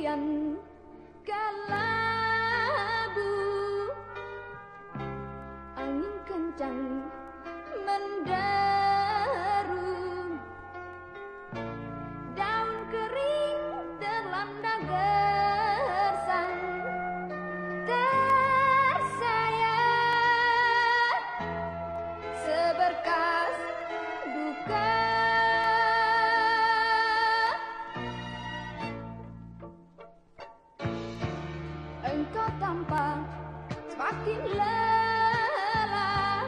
kian kelabu, angin kencang menderu, daun kering terlanda gersang, tersayat seberkas duka. Engkau tampak semakin lelah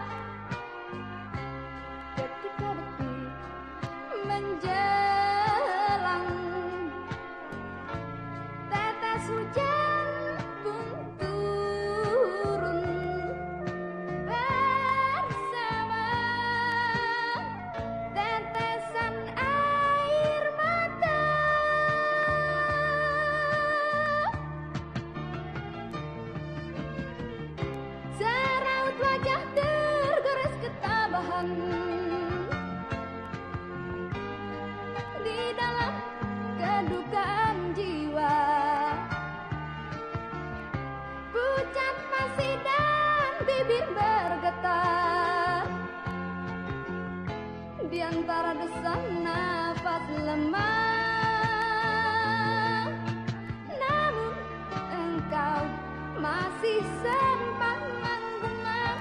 ketika detik menjelang, tetes hujan pun turun bersama tetesan air mata. Seraut wajah tergores ketabahan di dalam kedukaan jiwa. Pucat masih dan bibir bergetar di antara desak nafas lemah. Namun engkau masih sempat menggumam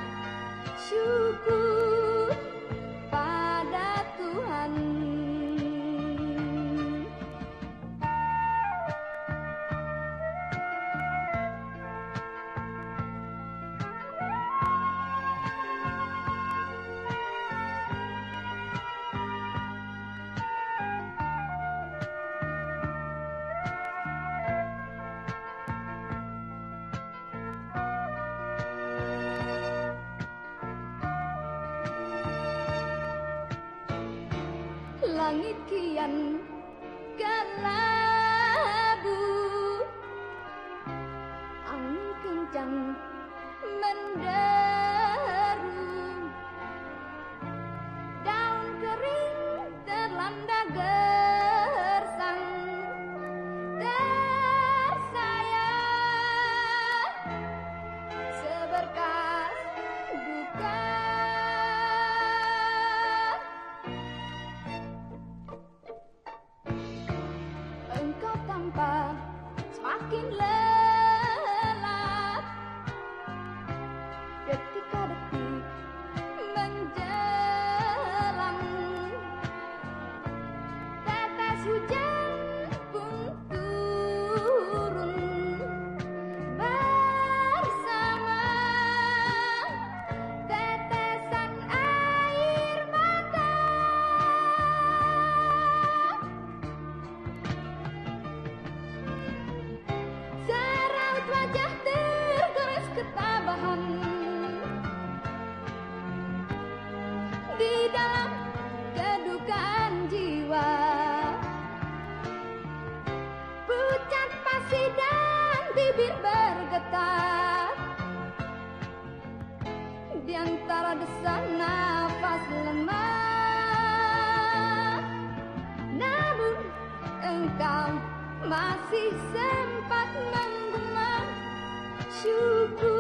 syukur pada Tuhan. Langit kian kelabu, angin kencang menderu, daun kering terlanda gersang, tersayat seberkas duka. Engkau tampak semakin lelah ketika detik menjelang, tetes hujan pun turun bersama tetesan air mata. Seraut wajah tergores ketabahan di dalam kedukaan jiwa. Pucat pasi dan bibir bergetar di antara desak nafas lemah. Namun engkau masih sempat menggumam syukur